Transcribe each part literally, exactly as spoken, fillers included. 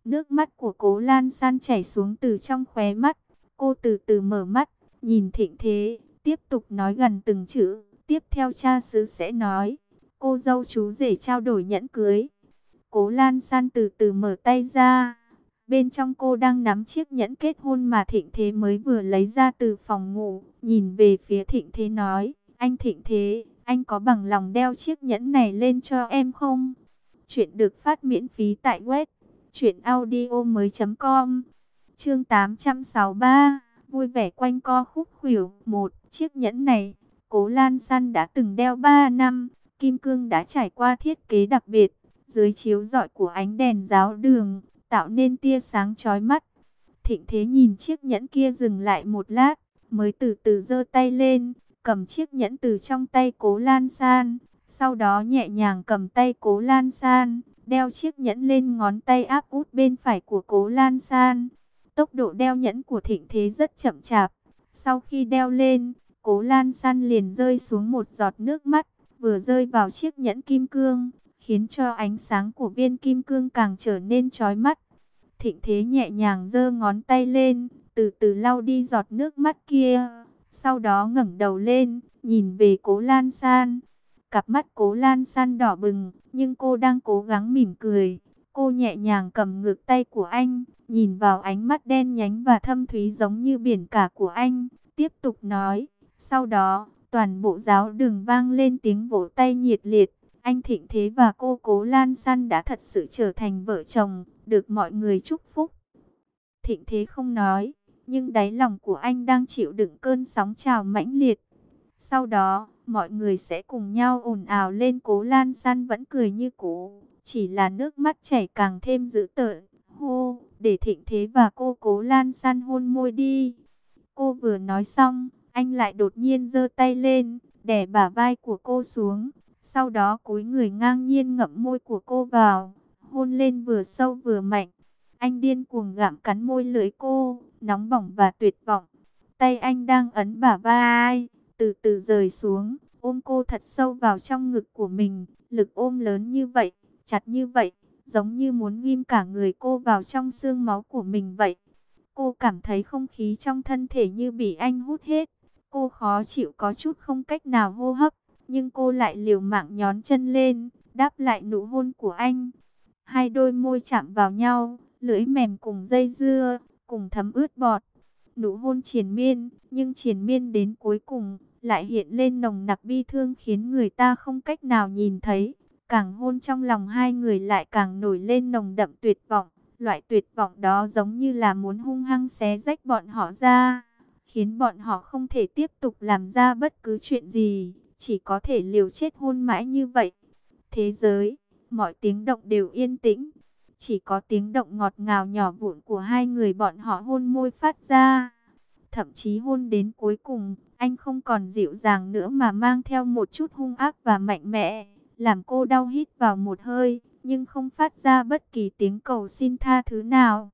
Nước mắt của Cố Lan San chảy xuống từ trong khóe mắt. Cô từ từ mở mắt, nhìn Thịnh Thế, tiếp tục nói gần từng chữ. Tiếp theo cha xứ sẽ nói, cô dâu chú rể trao đổi nhẫn cưới. Cố Lan San từ từ mở tay ra. Bên trong cô đang nắm chiếc nhẫn kết hôn mà Thịnh Thế mới vừa lấy ra từ phòng ngủ. Nhìn về phía Thịnh Thế nói, anh Thịnh Thế, anh có bằng lòng đeo chiếc nhẫn này lên cho em không? Chuyện được phát miễn phí tại web truyện audio mới chấm com. Chương tám trăm sáu mươi ba, vui vẻ quanh co khúc khuỷu. Một, chiếc nhẫn này, Cố Lan San đã từng đeo ba năm, kim cương đã trải qua thiết kế đặc biệt, dưới chiếu rọi của ánh đèn giáo đường, tạo nên tia sáng chói mắt. Thịnh Thế nhìn chiếc nhẫn kia dừng lại một lát, mới từ từ giơ tay lên, cầm chiếc nhẫn từ trong tay Cố Lan San, sau đó nhẹ nhàng cầm tay Cố Lan San, đeo chiếc nhẫn lên ngón tay áp út bên phải của Cố Lan San. Tốc độ đeo nhẫn của Thịnh Thế rất chậm chạp. Sau khi đeo lên, Cố Lan San liền rơi xuống một giọt nước mắt, vừa rơi vào chiếc nhẫn kim cương, khiến cho ánh sáng của viên kim cương càng trở nên chói mắt. Thịnh Thế nhẹ nhàng giơ ngón tay lên, từ từ lau đi giọt nước mắt kia. Sau đó ngẩng đầu lên, nhìn về Cố Lan San. Cặp mắt Cố Lan San đỏ bừng, nhưng cô đang cố gắng mỉm cười. Cô nhẹ nhàng cầm ngược tay của anh, nhìn vào ánh mắt đen nhánh và thâm thúy giống như biển cả của anh, tiếp tục nói. Sau đó, toàn bộ giáo đường vang lên tiếng vỗ tay nhiệt liệt. Anh Thịnh Thế và cô Cố Lan San đã thật sự trở thành vợ chồng, được mọi người chúc phúc. Thịnh Thế không nói, nhưng đáy lòng của anh đang chịu đựng cơn sóng trào mãnh liệt. Sau đó, mọi người sẽ cùng nhau ồn ào lên. Cố Lan San vẫn cười như cũ, chỉ là nước mắt chảy càng thêm dữ tợn. Hô, để Thịnh Thế và cô Cố Lan San hôn môi đi. Cô vừa nói xong, anh lại đột nhiên giơ tay lên, đè bả vai của cô xuống. Sau đó cúi người ngang nhiên ngậm môi của cô vào, hôn lên vừa sâu vừa mạnh. Anh điên cuồng gặm cắn môi lưỡi cô, nóng bỏng và tuyệt vọng. Tay anh đang ấn bả vai, từ từ rời xuống, ôm cô thật sâu vào trong ngực của mình. Lực ôm lớn như vậy, chặt như vậy, giống như muốn ghim cả người cô vào trong xương máu của mình vậy. Cô cảm thấy không khí trong thân thể như bị anh hút hết. Cô khó chịu có chút không cách nào hô hấp, nhưng cô lại liều mạng nhón chân lên, đáp lại nụ hôn của anh. Hai đôi môi chạm vào nhau, lưỡi mềm cùng dây dưa, cùng thấm ướt bọt. Nụ hôn triền miên, nhưng triền miên đến cuối cùng, lại hiện lên nồng nặc bi thương khiến người ta không cách nào nhìn thấy. Càng hôn trong lòng hai người lại càng nổi lên nồng đậm tuyệt vọng. Loại tuyệt vọng đó giống như là muốn hung hăng xé rách bọn họ ra, khiến bọn họ không thể tiếp tục làm ra bất cứ chuyện gì, chỉ có thể liều chết hôn mãi như vậy. Thế giới, mọi tiếng động đều yên tĩnh, chỉ có tiếng động ngọt ngào nhỏ vụn của hai người bọn họ hôn môi phát ra. Thậm chí hôn đến cuối cùng, anh không còn dịu dàng nữa mà mang theo một chút hung ác và mạnh mẽ, làm cô đau hít vào một hơi, nhưng không phát ra bất kỳ tiếng cầu xin tha thứ nào.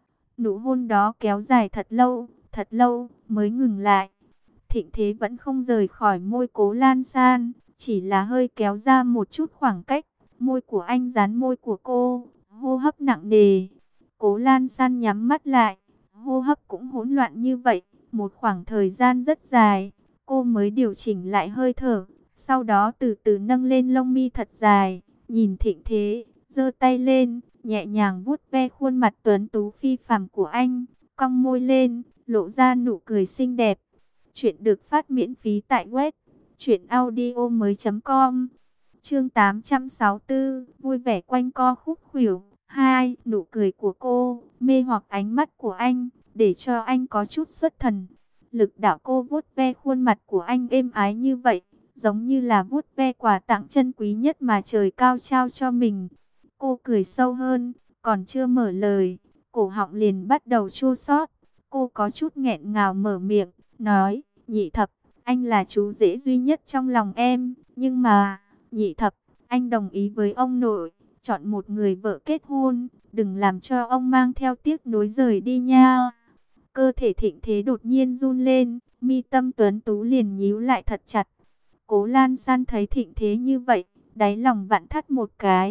Nụ hôn đó kéo dài thật lâu, thật lâu, mới ngừng lại. Thịnh Thế vẫn không rời khỏi môi Cố Lan San, chỉ là hơi kéo ra một chút khoảng cách. Môi của anh dán môi của cô, hô hấp nặng nề. Cố Lan San nhắm mắt lại, hô hấp cũng hỗn loạn như vậy. Một khoảng thời gian rất dài, cô mới điều chỉnh lại hơi thở. Sau đó từ từ nâng lên lông mi thật dài, nhìn Thịnh Thế, giơ tay lên, nhẹ nhàng vuốt ve khuôn mặt tuấn tú phi phàm của anh, cong môi lên, lộ ra nụ cười xinh đẹp. Chuyện được phát miễn phí tại web truyện audio mới chấm com. Chương tám trăm sáu mươi tư, vui vẻ quanh co khúc khuỷu. Hai, nụ cười của cô, mê hoặc ánh mắt của anh, để cho anh có chút xuất thần. Lực đạo cô vuốt ve khuôn mặt của anh êm ái như vậy, giống như là vuốt ve quà tặng chân quý nhất mà trời cao trao cho mình. Cô cười sâu hơn, còn chưa mở lời, cổ họng liền bắt đầu chua xót. Cô có chút nghẹn ngào mở miệng, nói, Nhị Thập, anh là chú rể duy nhất trong lòng em, nhưng mà, Nhị Thập, anh đồng ý với ông nội, chọn một người vợ kết hôn, đừng làm cho ông mang theo tiếc nuối rời đi nha. Cơ thể Thịnh Thế đột nhiên run lên, mi tâm tuấn tú liền nhíu lại thật chặt. Cố Lan San thấy Thịnh Thế như vậy, đáy lòng vặn thắt một cái.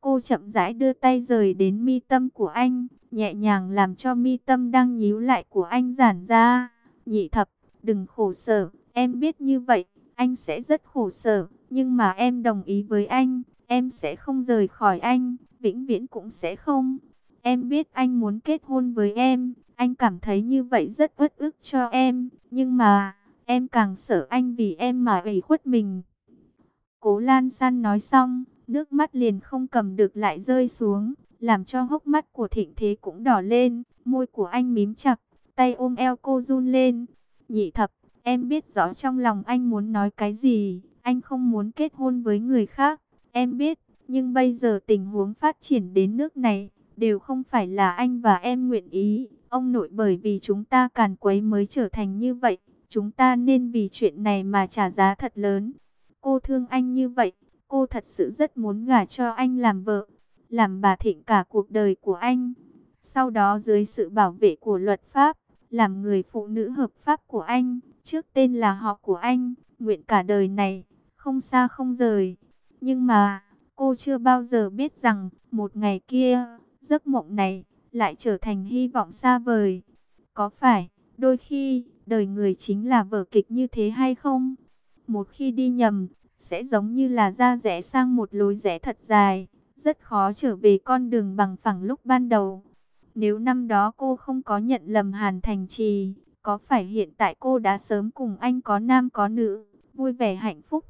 Cô chậm rãi đưa tay rời đến mi tâm của anh, nhẹ nhàng làm cho mi tâm đang nhíu lại của anh giãn ra. Nhị thập, đừng khổ sở, em biết như vậy, anh sẽ rất khổ sở, nhưng mà em đồng ý với anh, em sẽ không rời khỏi anh, vĩnh viễn cũng sẽ không. Em biết anh muốn kết hôn với em, anh cảm thấy như vậy rất uất ức cho em, nhưng mà em càng sợ anh vì em mà ủy khuất mình. Cố Lan San nói xong, nước mắt liền không cầm được lại rơi xuống, làm cho hốc mắt của Thịnh Thế cũng đỏ lên, môi của anh mím chặt, tay ôm eo cô run lên. Nhị thập, em biết rõ trong lòng anh muốn nói cái gì, anh không muốn kết hôn với người khác, em biết, nhưng bây giờ tình huống phát triển đến nước này, đều không phải là anh và em nguyện ý. Ông nội bởi vì chúng ta càn quấy mới trở thành như vậy, chúng ta nên vì chuyện này mà trả giá thật lớn. Cô thương anh như vậy, cô thật sự rất muốn gả cho anh làm vợ, làm bà Thịnh cả cuộc đời của anh. Sau đó dưới sự bảo vệ của luật pháp, làm người phụ nữ hợp pháp của anh, trước tên là họ của anh, nguyện cả đời này, không xa không rời. Nhưng mà, cô chưa bao giờ biết rằng, một ngày kia, giấc mộng này, lại trở thành hy vọng xa vời. Có phải, đôi khi, đời người chính là vở kịch như thế hay không? Một khi đi nhầm, sẽ giống như là ra rẽ sang một lối rẽ thật dài, rất khó trở về con đường bằng phẳng lúc ban đầu. Nếu năm đó cô không có nhận lầm Hàn Thành Trì, có phải hiện tại cô đã sớm cùng anh có nam có nữ, vui vẻ hạnh phúc,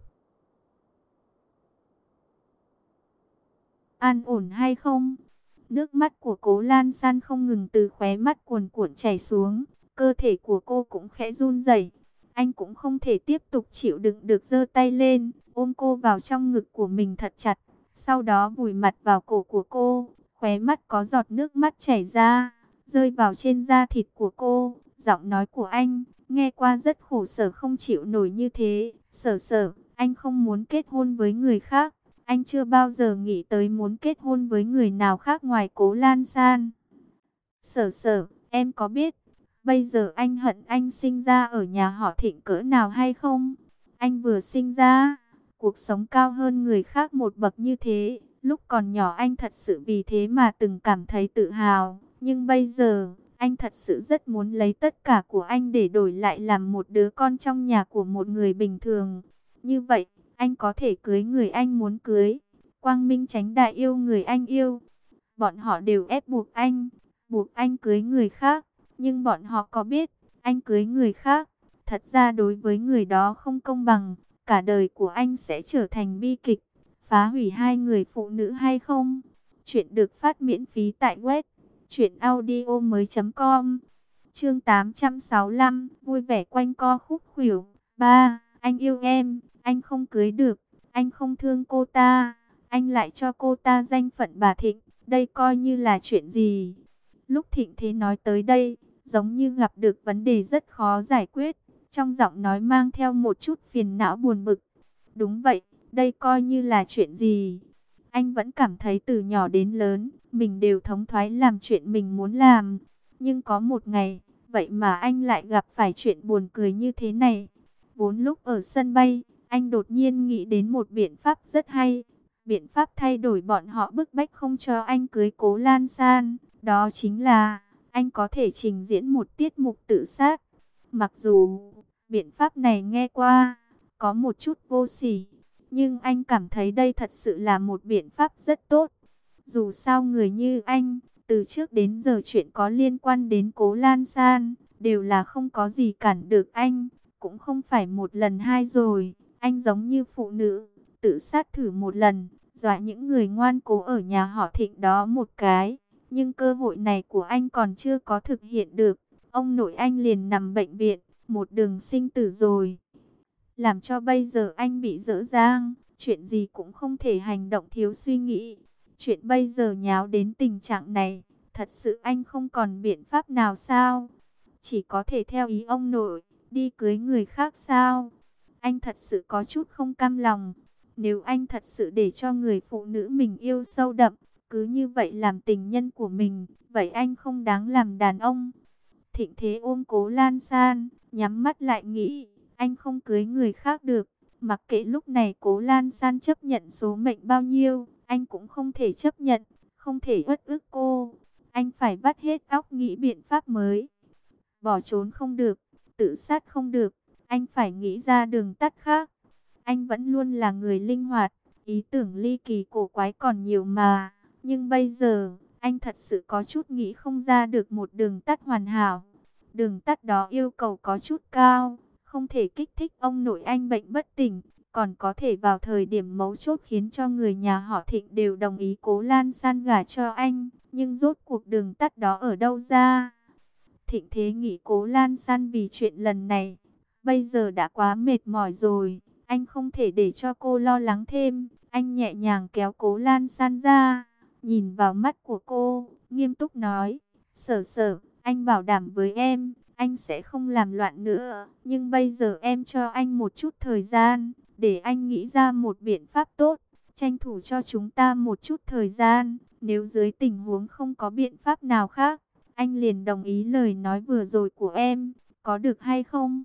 an ổn hay không? Nước mắt của Cố Lan San không ngừng từ khóe mắt cuồn cuộn chảy xuống, cơ thể của cô cũng khẽ run rẩy. Anh cũng không thể tiếp tục chịu đựng được, giơ tay lên, ôm cô vào trong ngực của mình thật chặt, sau đó vùi mặt vào cổ của cô, khóe mắt có giọt nước mắt chảy ra, rơi vào trên da thịt của cô. Giọng nói của anh, nghe qua rất khổ sở không chịu nổi như thế. Sở sở, anh không muốn kết hôn với người khác. Anh chưa bao giờ nghĩ tới muốn kết hôn với người nào khác ngoài Cố Lan San. Sở sở, em có biết, bây giờ anh hận anh sinh ra ở nhà họ Thịnh cỡ nào hay không? Anh vừa sinh ra, cuộc sống cao hơn người khác một bậc như thế. Lúc còn nhỏ anh thật sự vì thế mà từng cảm thấy tự hào. Nhưng bây giờ, anh thật sự rất muốn lấy tất cả của anh để đổi lại làm một đứa con trong nhà của một người bình thường. Như vậy, anh có thể cưới người anh muốn cưới, quang minh chánh đại yêu người anh yêu. Bọn họ đều ép buộc anh, buộc anh cưới người khác. Nhưng bọn họ có biết, anh cưới người khác, thật ra đối với người đó không công bằng. Cả đời của anh sẽ trở thành bi kịch, phá hủy hai người phụ nữ hay không? Chuyện được phát miễn phí tại web truyện audio mới chấm com. Chương tám trăm sáu mươi lăm, vui vẻ quanh co khúc khuỷu. Ba, anh yêu em, anh không cưới được, anh không thương cô ta, anh lại cho cô ta danh phận bà Thịnh, đây coi như là chuyện gì? Lúc Thịnh Thế nói tới đây, giống như gặp được vấn đề rất khó giải quyết, trong giọng nói mang theo một chút phiền não buồn bực. Đúng vậy, đây coi như là chuyện gì? Anh vẫn cảm thấy từ nhỏ đến lớn, mình đều thống thoái làm chuyện mình muốn làm. Nhưng có một ngày, vậy mà anh lại gặp phải chuyện buồn cười như thế này. Vốn lúc ở sân bay, anh đột nhiên nghĩ đến một biện pháp rất hay. Biện pháp thay đổi bọn họ bức bách không cho anh cưới Cố Lan San. Đó chính là, anh có thể trình diễn một tiết mục tự sát. Mặc dù, biện pháp này nghe qua, có một chút vô sỉ. Nhưng anh cảm thấy đây thật sự là một biện pháp rất tốt. Dù sao người như anh, từ trước đến giờ chuyện có liên quan đến Cố Lan San, đều là không có gì cản được anh. Cũng không phải một lần hai rồi, anh giống như phụ nữ, tự sát thử một lần, dọa những người ngoan cố ở nhà họ Thịnh đó một cái. Nhưng cơ hội này của anh còn chưa có thực hiện được, ông nội anh liền nằm bệnh viện, một đường sinh tử rồi. Làm cho bây giờ anh bị dở dang, chuyện gì cũng không thể hành động thiếu suy nghĩ. Chuyện bây giờ nháo đến tình trạng này, thật sự anh không còn biện pháp nào sao? Chỉ có thể theo ý ông nội, đi cưới người khác sao? Anh thật sự có chút không cam lòng. Nếu anh thật sự để cho người phụ nữ mình yêu sâu đậm, cứ như vậy làm tình nhân của mình, vậy anh không đáng làm đàn ông. Thịnh Thế ôm Cố Lan San, nhắm mắt lại nghĩ, anh không cưới người khác được. Mặc kệ lúc này Cố Lan San chấp nhận số mệnh bao nhiêu, anh cũng không thể chấp nhận, không thể uất ức cô. Anh phải vắt hết óc nghĩ biện pháp mới. Bỏ trốn không được, tự sát không được, anh phải nghĩ ra đường tắt khác. Anh vẫn luôn là người linh hoạt, ý tưởng ly kỳ cổ quái còn nhiều mà. Nhưng bây giờ, anh thật sự có chút nghĩ không ra được một đường tắt hoàn hảo. Đường tắt đó yêu cầu có chút cao, không thể kích thích ông nội anh bệnh bất tỉnh, còn có thể vào thời điểm mấu chốt khiến cho người nhà họ Thịnh đều đồng ý Cố Lan San gả cho anh. Nhưng rốt cuộc đường tắt đó ở đâu ra? Thịnh Thế nghĩ Cố Lan San vì chuyện lần này, bây giờ đã quá mệt mỏi rồi. Anh không thể để cho cô lo lắng thêm. Anh nhẹ nhàng kéo Cố Lan San ra, nhìn vào mắt của cô, nghiêm túc nói, Sở Sở, anh bảo đảm với em, anh sẽ không làm loạn nữa. Nhưng bây giờ em cho anh một chút thời gian, để anh nghĩ ra một biện pháp tốt, tranh thủ cho chúng ta một chút thời gian. Nếu dưới tình huống không có biện pháp nào khác, anh liền đồng ý lời nói vừa rồi của em, có được hay không?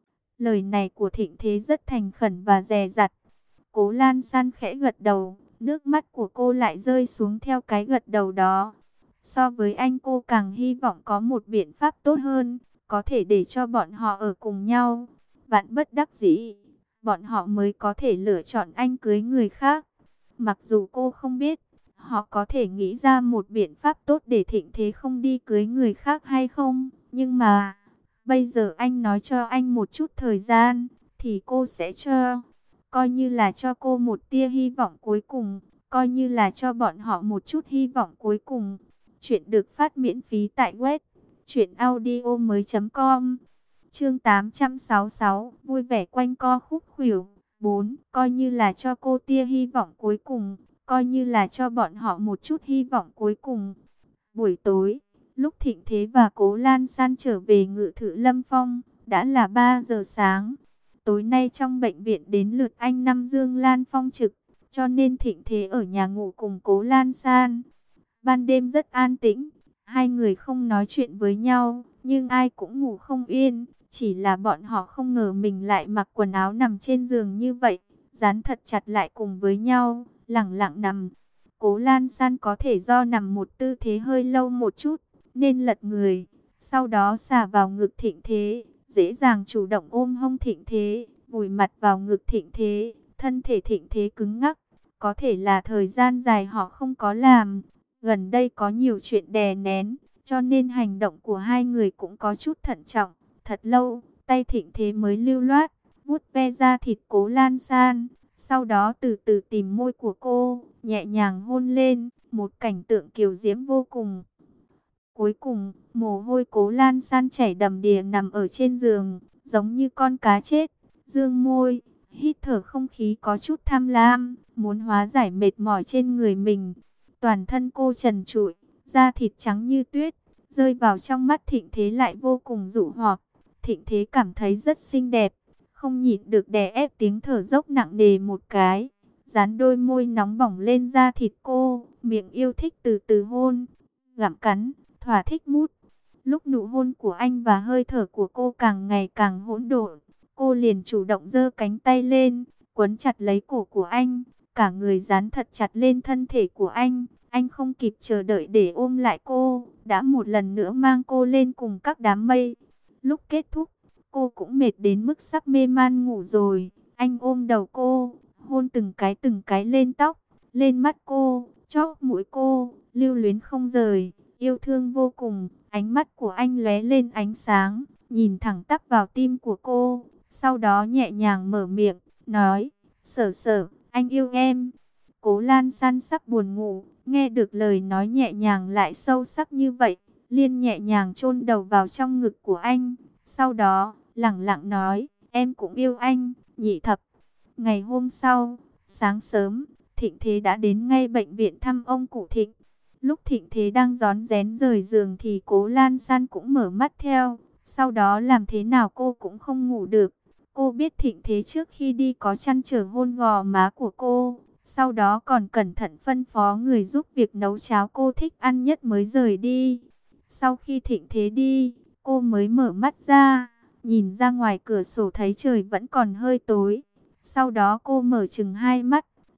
Lời này của Thịnh Thế rất thành khẩn và dè dặt. Cố Lan San khẽ gật đầu, nước mắt của cô lại rơi xuống theo cái gật đầu đó. So với anh, cô càng hy vọng có một biện pháp tốt hơn, có thể để cho bọn họ ở cùng nhau. Vạn bất đắc dĩ, bọn họ mới có thể lựa chọn anh cưới người khác. Mặc dù cô không biết, họ có thể nghĩ ra một biện pháp tốt để Thịnh Thế không đi cưới người khác hay không. Nhưng mà, bây giờ anh nói cho anh một chút thời gian, thì cô sẽ cho. Coi như là cho cô một tia hy vọng cuối cùng, coi như là cho bọn họ một chút hy vọng cuối cùng. Chuyện được phát miễn phí tại web truyện audio mới chấm com. Chương tám trăm sáu mươi sáu, vui vẻ quanh co khúc khuỷu. bốn. Coi như là cho cô tia hy vọng cuối cùng, coi như là cho bọn họ một chút hy vọng cuối cùng. Buổi tối, lúc Thịnh Thế và Cố Lan San trở về Ngự Thự Lâm Phong, đã là ba giờ sáng. Tối nay trong bệnh viện đến lượt anh Năm Dương Lan Phong trực, cho nên Thịnh Thế ở nhà ngủ cùng Cố Lan San. Ban đêm rất an tĩnh, hai người không nói chuyện với nhau, nhưng ai cũng ngủ không yên. Chỉ là bọn họ không ngờ mình lại mặc quần áo nằm trên giường như vậy, dán thật chặt lại cùng với nhau, lẳng lặng nằm. Cố Lan San có thể do nằm một tư thế hơi lâu một chút, nên lật người, sau đó xả vào ngực Thịnh Thế, dễ dàng chủ động ôm hông Thịnh Thế, vùi mặt vào ngực Thịnh Thế, thân thể Thịnh Thế cứng ngắc. Có thể là thời gian dài họ không có làm, gần đây có nhiều chuyện đè nén, cho nên hành động của hai người cũng có chút thận trọng. Thật lâu, tay Thịnh Thế mới lưu loát, vuốt ve da thịt Cố Lan San, sau đó từ từ tìm môi của cô, nhẹ nhàng hôn lên, một cảnh tượng kiều diễm vô cùng. Cuối cùng, mồ hôi Cố Lan San chảy đầm đìa nằm ở trên giường, giống như con cá chết, dương môi, hít thở không khí có chút tham lam, muốn hóa giải mệt mỏi trên người mình. Toàn thân cô trần trụi, da thịt trắng như tuyết, rơi vào trong mắt Thịnh Thế lại vô cùng dụ hoặc. Thịnh Thế cảm thấy rất xinh đẹp, không nhịn được đè ép tiếng thở dốc nặng nề một cái, dán đôi môi nóng bỏng lên da thịt cô, miệng yêu thích từ từ hôn, gặm cắn, thỏa thích mút. Lúc nụ hôn của anh và hơi thở của cô càng ngày càng hỗn độn, cô liền chủ động giơ cánh tay lên, quấn chặt lấy cổ của anh, cả người dán thật chặt lên thân thể của anh. Anh không kịp chờ đợi để ôm lại cô, đã một lần nữa mang cô lên cùng các đám mây. Lúc kết thúc, cô cũng mệt đến mức sắp mê man ngủ rồi. Anh ôm đầu cô, hôn từng cái từng cái lên tóc, lên mắt cô, chóp mũi cô, lưu luyến không rời, yêu thương vô cùng. Ánh mắt của anh lóe lên ánh sáng, nhìn thẳng tắp vào tim của cô, sau đó nhẹ nhàng mở miệng, nói, Sở Sở, anh yêu em. Cố Lan San sắp buồn ngủ, nghe được lời nói nhẹ nhàng lại sâu sắc như vậy, liền nhẹ nhàng chôn đầu vào trong ngực của anh, sau đó lẳng lặng nói, em cũng yêu anh, Nhị Thập. Ngày hôm sau, sáng sớm, Thịnh Thế đã đến ngay bệnh viện thăm ông cụ Thịnh. Lúc Thịnh Thế đang rón rén rời giường thì Cố Lan San cũng mở mắt theo, sau đó làm thế nào cô cũng không ngủ được. Cô biết Thịnh Thế trước khi đi có trăn trở hôn gò má của cô, sau đó còn cẩn thận phân phó người giúp việc nấu cháo cô thích ăn nhất mới rời đi. Sau khi Thịnh Thế đi, cô mới mở mắt ra, nhìn ra ngoài cửa sổ thấy trời vẫn còn hơi tối. Sau đó cô mở chừng hai mắt,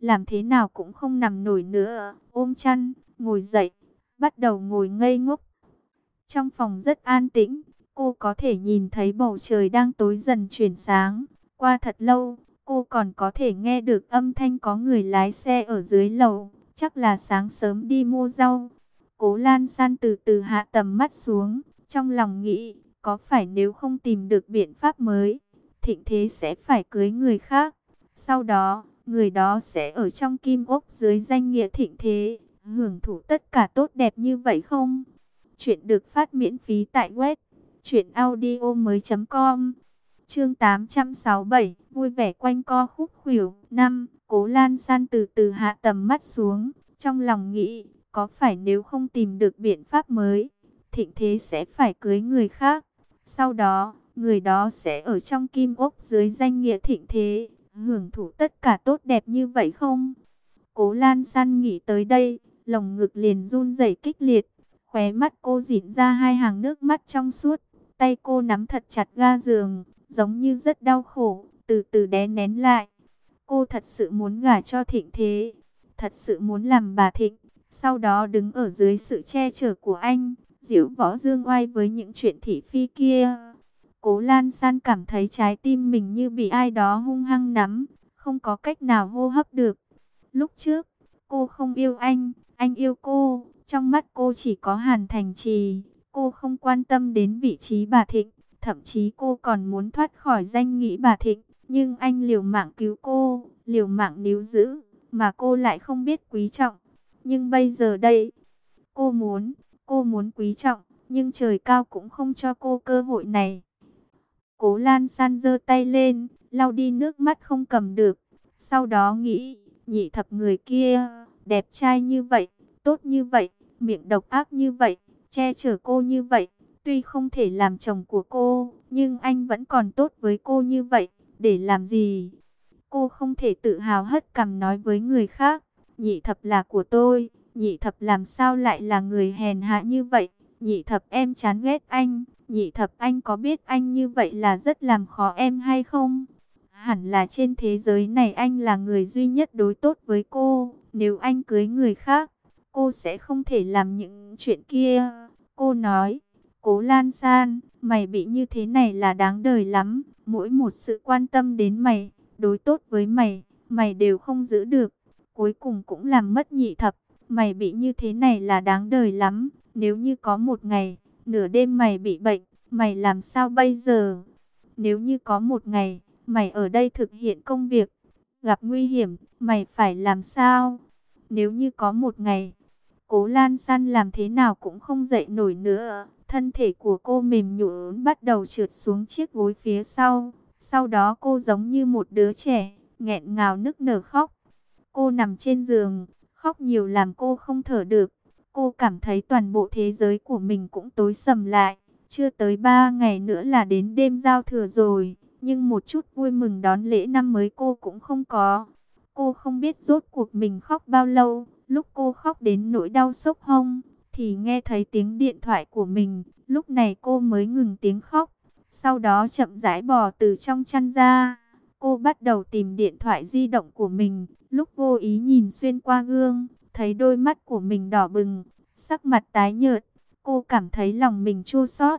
làm thế nào cũng không nằm nổi nữa, ôm chăn, ngồi dậy, bắt đầu ngồi ngây ngốc. Trong phòng rất an tĩnh, cô có thể nhìn thấy bầu trời đang tối dần chuyển sáng. Qua thật lâu, cô còn có thể nghe được âm thanh có người lái xe ở dưới lầu, chắc là sáng sớm đi mua rau. Cố Lan San từ từ hạ tầm mắt xuống, trong lòng nghĩ, có phải nếu không tìm được biện pháp mới, Thịnh Thế sẽ phải cưới người khác. Sau đó, người đó sẽ ở trong kim ốc dưới danh nghĩa Thịnh Thế, hưởng thụ tất cả tốt đẹp như vậy không? Chuyện được phát miễn phí tại web truyện audio mới chấm com. Chương tám trăm sáu mươi bảy, vui vẻ quanh co khúc khuỷu. Năm, Cố Lan San từ từ hạ tầm mắt xuống, trong lòng nghĩ, có phải nếu không tìm được biện pháp mới, Thịnh Thế sẽ phải cưới người khác. Sau đó, người đó sẽ ở trong kim ốc dưới danh nghĩa Thịnh Thế, hưởng thụ tất cả tốt đẹp như vậy không? Cố Lan San nghĩ tới đây, lồng ngực liền run rẩy kịch liệt, khóe mắt cô dịn ra hai hàng nước mắt trong suốt, tay cô nắm thật chặt ga giường, giống như rất đau khổ, từ từ đè nén lại. Cô thật sự muốn gả cho Thịnh Thế, thật sự muốn làm bà Thịnh, sau đó đứng ở dưới sự che chở của anh, diễu võ dương oai với những chuyện thị phi kia. Cố Lan San cảm thấy trái tim mình như bị ai đó hung hăng nắm, không có cách nào hô hấp được. Lúc trước, cô không yêu anh, anh yêu cô, trong mắt cô chỉ có Hàn Thành Trì, cô không quan tâm đến vị trí bà Thịnh, thậm chí cô còn muốn thoát khỏi danh nghĩa bà Thịnh, nhưng anh liều mạng cứu cô, liều mạng níu giữ, mà cô lại không biết quý trọng. Nhưng bây giờ đây, cô muốn, cô muốn quý trọng, nhưng trời cao cũng không cho cô cơ hội này. Cố Lan San giơ tay lên, lau đi nước mắt không cầm được, sau đó nghĩ, Nhị Thập người kia, đẹp trai như vậy, tốt như vậy, miệng độc ác như vậy, che chở cô như vậy, tuy không thể làm chồng của cô, nhưng anh vẫn còn tốt với cô như vậy, để làm gì? Cô không thể tự hào hất cằm nói với người khác, Nhị Thập là của tôi, Nhị Thập làm sao lại là người hèn hạ như vậy? Nhị Thập em chán ghét anh, Nhị Thập anh có biết anh như vậy là rất làm khó em hay không? Hẳn là trên thế giới này anh là người duy nhất đối tốt với cô, nếu anh cưới người khác, cô sẽ không thể làm những chuyện kia. Cô nói, Cố Lan San, mày bị như thế này là đáng đời lắm, mỗi một sự quan tâm đến mày, đối tốt với mày, mày đều không giữ được, cuối cùng cũng làm mất Nhị Thập. Mày bị như thế này là đáng đời lắm, nếu như có một ngày, nửa đêm mày bị bệnh, mày làm sao bây giờ? Nếu như có một ngày, mày ở đây thực hiện công việc, gặp nguy hiểm, mày phải làm sao? Nếu như có một ngày, Cố Lan San làm thế nào cũng không dậy nổi nữa, thân thể của cô mềm nhũn bắt đầu trượt xuống chiếc gối phía sau, sau đó cô giống như một đứa trẻ, nghẹn ngào nức nở khóc. Cô nằm trên giường, khóc nhiều làm cô không thở được, cô cảm thấy toàn bộ thế giới của mình cũng tối sầm lại, chưa tới ba ngày nữa là đến đêm giao thừa rồi. Nhưng một chút vui mừng đón lễ năm mới cô cũng không có. Cô không biết rốt cuộc mình khóc bao lâu. Lúc cô khóc đến nỗi đau xốc hông, thì nghe thấy tiếng điện thoại của mình. Lúc này cô mới ngừng tiếng khóc. Sau đó chậm rãi bò từ trong chăn ra. Cô bắt đầu tìm điện thoại di động của mình. Lúc vô ý nhìn xuyên qua gương, thấy đôi mắt của mình đỏ bừng, sắc mặt tái nhợt. Cô cảm thấy lòng mình chua xót.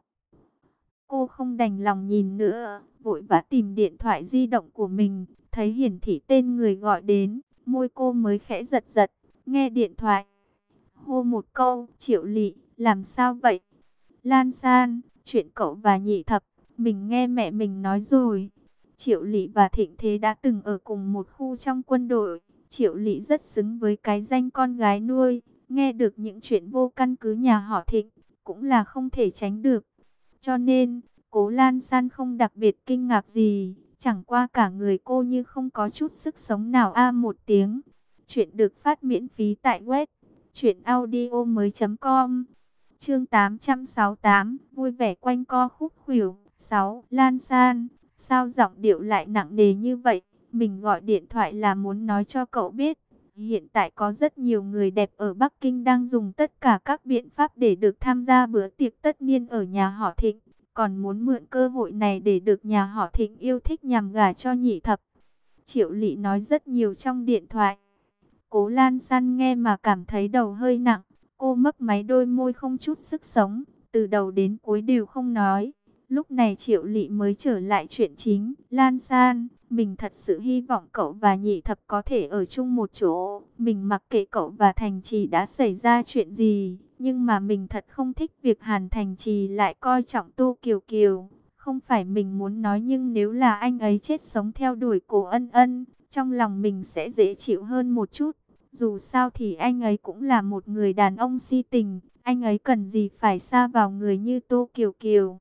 Cô không đành lòng nhìn nữa, vội vã tìm điện thoại di động của mình, thấy hiển thị tên người gọi đến, môi cô mới khẽ giật giật, nghe điện thoại. Hô một câu, Triệu Lị, làm sao vậy? Lan San, chuyện cậu và Nhị Thập, mình nghe mẹ mình nói rồi. Triệu Lị và Thịnh Thế đã từng ở cùng một khu trong quân đội. Triệu Lị rất xứng với cái danh con gái nuôi, nghe được những chuyện vô căn cứ nhà họ Thịnh, cũng là không thể tránh được. Cho nên, Cố Lan San không đặc biệt kinh ngạc gì, chẳng qua cả người cô như không có chút sức sống nào a một tiếng. Chuyện được phát miễn phí tại web truyện audio mới chấm com. Chương tám trăm sáu mươi tám, vui vẻ quanh co khúc khuỷu. Sáu, Lan San, sao giọng điệu lại nặng nề như vậy? Mình gọi điện thoại là muốn nói cho cậu biết, hiện tại có rất nhiều người đẹp ở Bắc Kinh đang dùng tất cả các biện pháp để được tham gia bữa tiệc tất niên ở nhà họ Thịnh, còn muốn mượn cơ hội này để được nhà họ Thịnh yêu thích nhằm gả cho Nhị Thập. Triệu Lị nói rất nhiều trong điện thoại. Cố Lan San nghe mà cảm thấy đầu hơi nặng. Cô mấp máy đôi môi không chút sức sống, từ đầu đến cuối đều không nói. Lúc này Triệu Lị mới trở lại chuyện chính. Lan San, mình thật sự hy vọng cậu và Nhị Thập có thể ở chung một chỗ. Mình mặc kệ cậu và Thành Trì đã xảy ra chuyện gì, nhưng mà mình thật không thích việc Hàn Thành Trì lại coi trọng Tô Kiều Kiều. Không phải mình muốn nói, nhưng nếu là anh ấy chết sống theo đuổi Cố Ân Ân, trong lòng mình sẽ dễ chịu hơn một chút. Dù sao thì anh ấy cũng là một người đàn ông si tình, anh ấy cần gì phải sa vào người như Tô Kiều Kiều.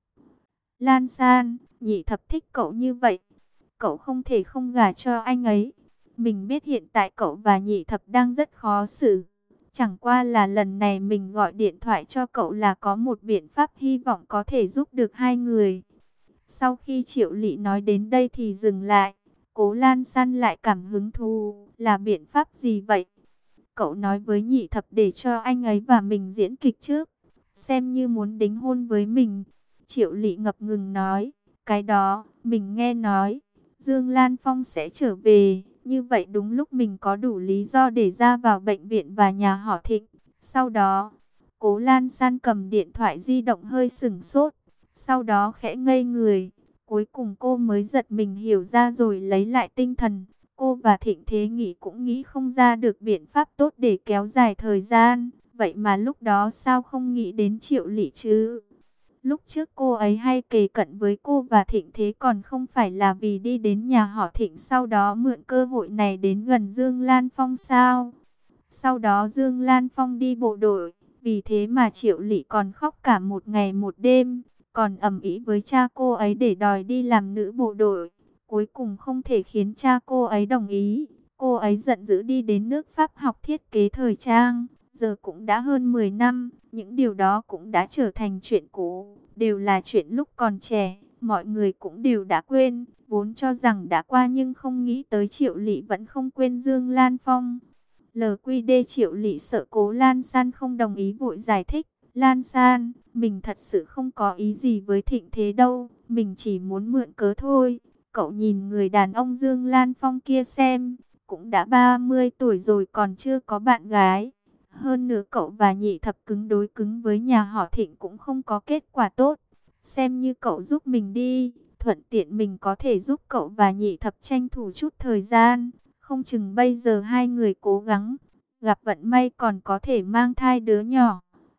Lan San, Nhị Thập thích cậu như vậy, cậu không thể không gả cho anh ấy. Mình biết hiện tại cậu và Nhị Thập đang rất khó xử. Chẳng qua là lần này mình gọi điện thoại cho cậu là có một biện pháp hy vọng có thể giúp được hai người. Sau khi Triệu Lị nói đến đây thì dừng lại. Cố Lan San lại cảm hứng thú. Là biện pháp gì vậy? Cậu nói với Nhị Thập để cho anh ấy và mình diễn kịch trước, xem như muốn đính hôn với mình. Triệu Lị ngập ngừng nói, cái đó, mình nghe nói, Dương Lan Phong sẽ trở về. Như vậy đúng lúc mình có đủ lý do để ra vào bệnh viện và nhà họ Thịnh. Sau đó, Cố Lan San cầm điện thoại di động hơi sửng sốt. Sau đó khẽ ngây người. Cuối cùng cô mới giật mình hiểu ra rồi lấy lại tinh thần. Cô và Thịnh Thế Nghị cũng nghĩ không ra được biện pháp tốt để kéo dài thời gian. Vậy mà lúc đó sao không nghĩ đến Triệu Lị chứ? Lúc trước cô ấy hay kề cận với cô và Thịnh Thế còn không phải là vì đi đến nhà họ Thịnh, sau đó mượn cơ hội này đến gần Dương Lan Phong sao? Sau đó Dương Lan Phong đi bộ đội, vì thế mà Triệu Lị còn khóc cả một ngày một đêm, còn ầm ĩ với cha cô ấy để đòi đi làm nữ bộ đội. Cuối cùng không thể khiến cha cô ấy đồng ý. Cô ấy giận dữ đi đến nước Pháp học thiết kế thời trang. Giờ cũng đã hơn mười năm, những điều đó cũng đã trở thành chuyện cũ, đều là chuyện lúc còn trẻ, mọi người cũng đều đã quên, vốn cho rằng đã qua nhưng không nghĩ tới Triệu Lị vẫn không quên Dương Lan Phong. lờ quy đê Triệu Lị sợ Cố Lan San không đồng ý vội giải thích, Lan San, mình thật sự không có ý gì với Thịnh Thế đâu, mình chỉ muốn mượn cớ thôi. Cậu nhìn người đàn ông Dương Lan Phong kia xem, cũng đã ba mươi tuổi rồi còn chưa có bạn gái. Hơn nữa cậu và Nhị Thập cứng đối cứng với nhà họ Thịnh cũng không có kết quả tốt. Xem như cậu giúp mình đi, thuận tiện mình có thể giúp cậu và Nhị Thập tranh thủ chút thời gian. Không chừng bây giờ hai người cố gắng, gặp vận may còn có thể mang thai đứa nhỏ.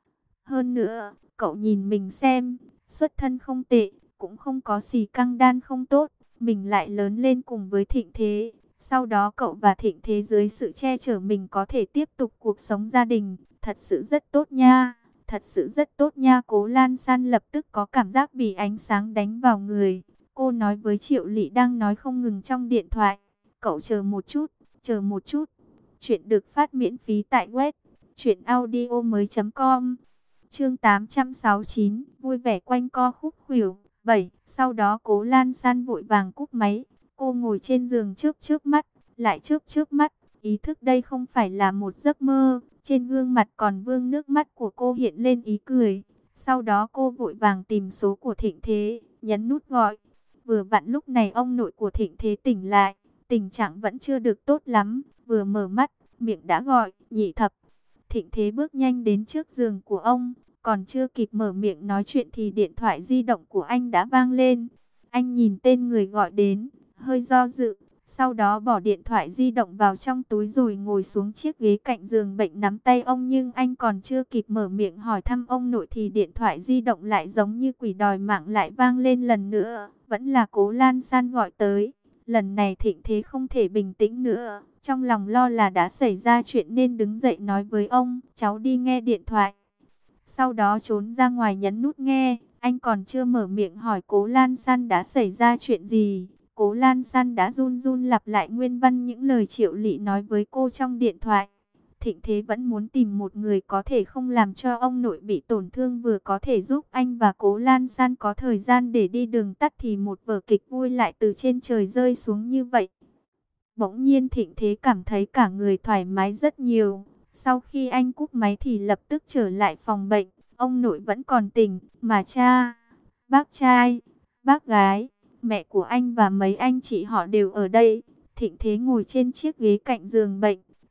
Hơn nữa, cậu nhìn mình xem, xuất thân không tệ, cũng không có xì căng đan không tốt. Mình lại lớn lên cùng với Thịnh Thế. Sau đó cậu và Thịnh Thế dưới sự che chở mình có thể tiếp tục cuộc sống gia đình. Thật sự rất tốt nha. Thật sự rất tốt nha. Cố Lan San lập tức có cảm giác bị ánh sáng đánh vào người. Cô nói với Triệu Lị đang nói không ngừng trong điện thoại. Cậu chờ một chút, chờ một chút. Chuyện được phát miễn phí tại web truyện audio mới chấm com. Chương tám trăm sáu mươi chín, vui vẻ quanh co khúc khuỷu. bảy. Sau đó Cố Lan San vội vàng cúp máy. Cô ngồi trên giường chớp chớp mắt, lại chớp chớp mắt, ý thức đây không phải là một giấc mơ. Trên gương mặt còn vương nước mắt của cô hiện lên ý cười. Sau đó cô vội vàng tìm số của Thịnh Thế, nhấn nút gọi. Vừa vặn lúc này ông nội của Thịnh Thế tỉnh lại, tình trạng vẫn chưa được tốt lắm, vừa mở mắt, miệng đã gọi, Nhị Thập. Thịnh Thế bước nhanh đến trước giường của ông, còn chưa kịp mở miệng nói chuyện thì điện thoại di động của anh đã vang lên. Anh nhìn tên người gọi đến, hơi do dự, sau đó bỏ điện thoại di động vào trong túi rồi ngồi xuống chiếc ghế cạnh giường bệnh nắm tay ông. Nhưng anh còn chưa kịp mở miệng hỏi thăm ông nội thì điện thoại di động lại giống như quỷ đòi mạng lại vang lên lần nữa. Vẫn là Cố Lan San gọi tới. Lần này Thịnh Thế không thể bình tĩnh nữa, trong lòng lo là đã xảy ra chuyện nên đứng dậy nói với ông, cháu đi nghe điện thoại. Sau đó trốn ra ngoài nhấn nút nghe, anh còn chưa mở miệng hỏi Cố Lan San đã xảy ra chuyện gì. Cố Lan San đã run run lặp lại nguyên văn những lời Triệu Lị nói với cô trong điện thoại. Thịnh Thế vẫn muốn tìm một người có thể không làm cho ông nội bị tổn thương, vừa có thể giúp anh và Cố Lan San có thời gian để đi đường tắt, thì một vở kịch vui lại từ trên trời rơi xuống như vậy. Bỗng nhiên Thịnh Thế cảm thấy cả người thoải mái rất nhiều. Sau khi anh cúp máy thì lập tức trở lại phòng bệnh. Ông nội vẫn còn tỉnh, mà cha, bác trai, bác gái, mẹ của anh và mấy anh chị họ đều ở đây. Thịnh Thế ngồi trên chiếc ghế cạnh giường bệnh.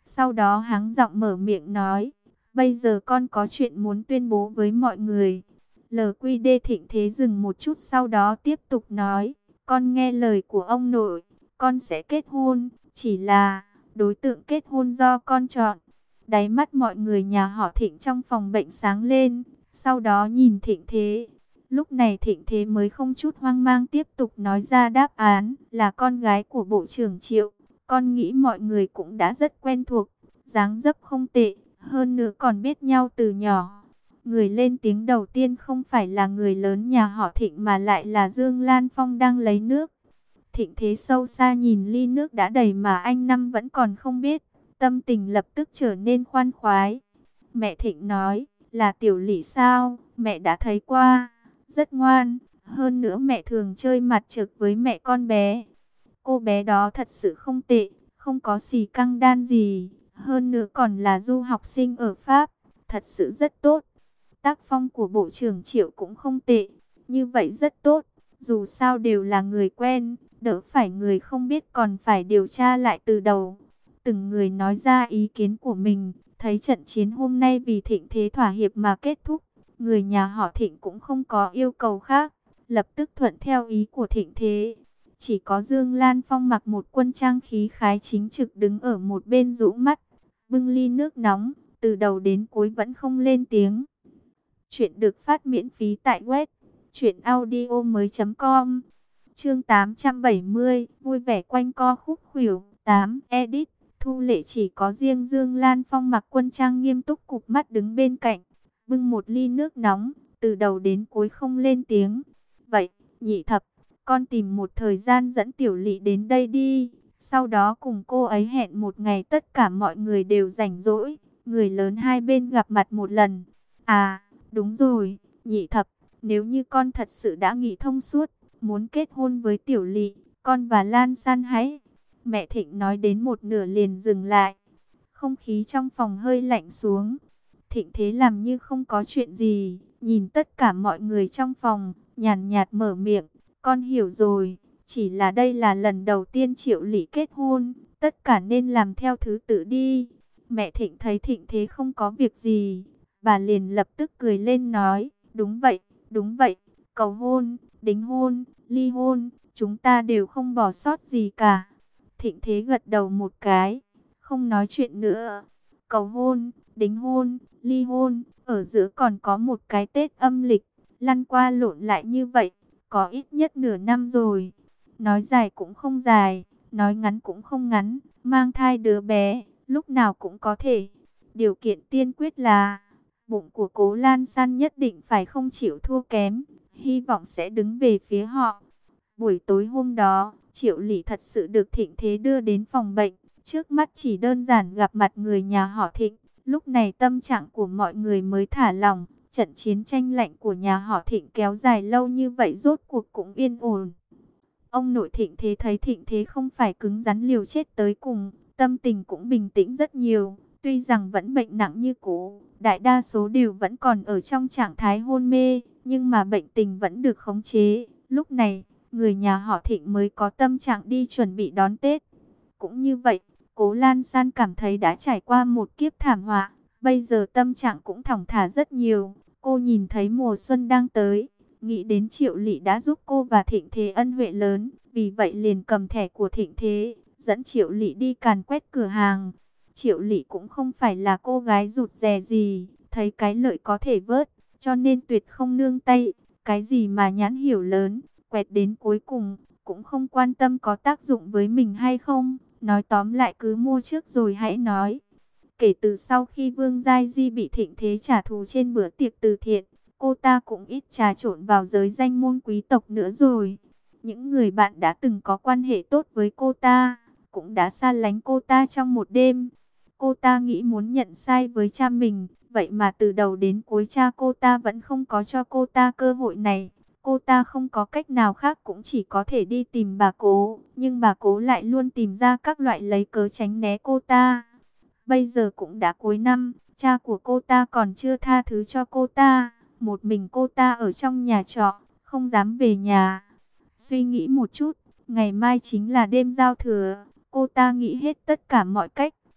Sau đó hắng giọng mở miệng nói, bây giờ con có chuyện muốn tuyên bố với mọi người. lờ quy đê Thịnh Thế dừng một chút sau đó tiếp tục nói, con nghe lời của ông nội, con sẽ kết hôn, chỉ là đối tượng kết hôn do con chọn. Đáy mắt mọi người nhà họ Thịnh trong phòng bệnh sáng lên, sau đó nhìn Thịnh Thế. Lúc này Thịnh Thế mới không chút hoang mang tiếp tục nói ra đáp án, là con gái của Bộ trưởng Triệu. Con nghĩ mọi người cũng đã rất quen thuộc, dáng dấp không tệ, hơn nữa còn biết nhau từ nhỏ. Người lên tiếng đầu tiên không phải là người lớn nhà họ Thịnh mà lại là Dương Lan Phong đang lấy nước. Thịnh Thế sâu xa nhìn ly nước đã đầy mà anh Năm vẫn còn không biết, tâm tình lập tức trở nên khoan khoái. Mẹ Thịnh nói, là Tiểu Lỵ sao, mẹ đã thấy qua, rất ngoan, hơn nữa mẹ thường chơi mặt trực với mẹ con bé. Cô bé đó thật sự không tệ, không có xì căng đan gì, hơn nữa còn là du học sinh ở Pháp, thật sự rất tốt. Tác phong của Bộ trưởng Triệu cũng không tệ, như vậy rất tốt, dù sao đều là người quen, đỡ phải người không biết còn phải điều tra lại từ đầu. Từng người nói ra ý kiến của mình, thấy trận chiến hôm nay vì Thịnh Thế thỏa hiệp mà kết thúc, người nhà họ Thịnh cũng không có yêu cầu khác, lập tức thuận theo ý của Thịnh Thế. Chỉ có Dương Lan Phong mặc một quân trang khí khái chính trực đứng ở một bên rũ mắt, bưng ly nước nóng, từ đầu đến cuối vẫn không lên tiếng. Chuyện được phát miễn phí tại web truyện audio mới chấm com. Chương tám trăm bảy mươi, vui vẻ quanh co khúc khuỷu. tám. Edit. Thu Lệ chỉ có riêng Dương Lan Phong mặc quân trang nghiêm túc cụp mắt đứng bên cạnh, bưng một ly nước nóng, từ đầu đến cuối không lên tiếng. Vậy, Nhị Thập, con tìm một thời gian dẫn Tiểu Lỵ đến đây đi. Sau đó cùng cô ấy hẹn một ngày tất cả mọi người đều rảnh rỗi, người lớn hai bên gặp mặt một lần. À, đúng rồi, Nhị Thập, nếu như con thật sự đã nghĩ thông suốt, muốn kết hôn với Tiểu Lỵ, con và Lan San hãy... Mẹ Thịnh nói đến một nửa liền dừng lại. Không khí trong phòng hơi lạnh xuống. Thịnh Thế làm như không có chuyện gì, nhìn tất cả mọi người trong phòng, nhàn nhạt mở miệng. Con hiểu rồi, chỉ là đây là lần đầu tiên Triệu Lỵ kết hôn, tất cả nên làm theo thứ tự đi. Mẹ Thịnh thấy Thịnh Thế không có việc gì, bà liền lập tức cười lên nói, đúng vậy, đúng vậy, cầu hôn, đính hôn, ly hôn, chúng ta đều không bỏ sót gì cả. Thịnh Thế gật đầu một cái, không nói chuyện nữa. Cầu hôn, đính hôn, ly hôn, ở giữa còn có một cái Tết âm lịch, lăn qua lộn lại như vậy, có ít nhất nửa năm rồi. Nói dài cũng không dài, nói ngắn cũng không ngắn, mang thai đứa bé, lúc nào cũng có thể. Điều kiện tiên quyết là, bụng của Cố Lan San nhất định phải không chịu thua kém, hy vọng sẽ đứng về phía họ. Buổi tối hôm đó, Triệu Lỵ thật sự được Thịnh Thế đưa đến phòng bệnh, trước mắt chỉ đơn giản gặp mặt người nhà họ Thịnh. Lúc này tâm trạng của mọi người mới thả lỏng, trận chiến tranh lạnh của nhà họ Thịnh kéo dài lâu như vậy rốt cuộc cũng yên ổn. Ông nội Thịnh Thế thấy Thịnh Thế không phải cứng rắn liều chết tới cùng, tâm tình cũng bình tĩnh rất nhiều. Tuy rằng vẫn bệnh nặng như cũ, đại đa số đều vẫn còn ở trong trạng thái hôn mê, nhưng mà bệnh tình vẫn được khống chế. Lúc này, người nhà họ Thịnh mới có tâm trạng đi chuẩn bị đón Tết. Cũng như vậy, Cố Lan San cảm thấy đã trải qua một kiếp thảm họa, bây giờ tâm trạng cũng thong thả rất nhiều. Cô nhìn thấy mùa xuân đang tới, nghĩ đến Triệu Lỵ đã giúp cô và Thịnh Thế ân huệ lớn, vì vậy liền cầm thẻ của Thịnh Thế, dẫn Triệu Lỵ đi càn quét cửa hàng. Triệu Lỵ cũng không phải là cô gái rụt rè gì, thấy cái lợi có thể vớt, cho nên tuyệt không nương tay, cái gì mà nhãn hiểu lớn, quẹt đến cuối cùng, cũng không quan tâm có tác dụng với mình hay không, nói tóm lại cứ mua trước rồi hãy nói. Kể từ sau khi Vương Giai Di bị Thịnh Thế trả thù trên bữa tiệc từ thiện, cô ta cũng ít trà trộn vào giới danh môn quý tộc nữa rồi. Những người bạn đã từng có quan hệ tốt với cô ta, cũng đã xa lánh cô ta trong một đêm. Cô ta nghĩ muốn nhận sai với cha mình, vậy mà từ đầu đến cuối cha cô ta vẫn không có cho cô ta cơ hội này. Cô ta không có cách nào khác cũng chỉ có thể đi tìm bà Cố, nhưng bà Cố lại luôn tìm ra các loại lấy cớ tránh né cô ta. Bây giờ cũng đã cuối năm, cha của cô ta còn chưa tha thứ cho cô ta, một mình cô ta ở trong nhà trọ, không dám về nhà. Suy nghĩ một chút, ngày mai chính là đêm giao thừa, cô ta nghĩ hết tất cả mọi cách,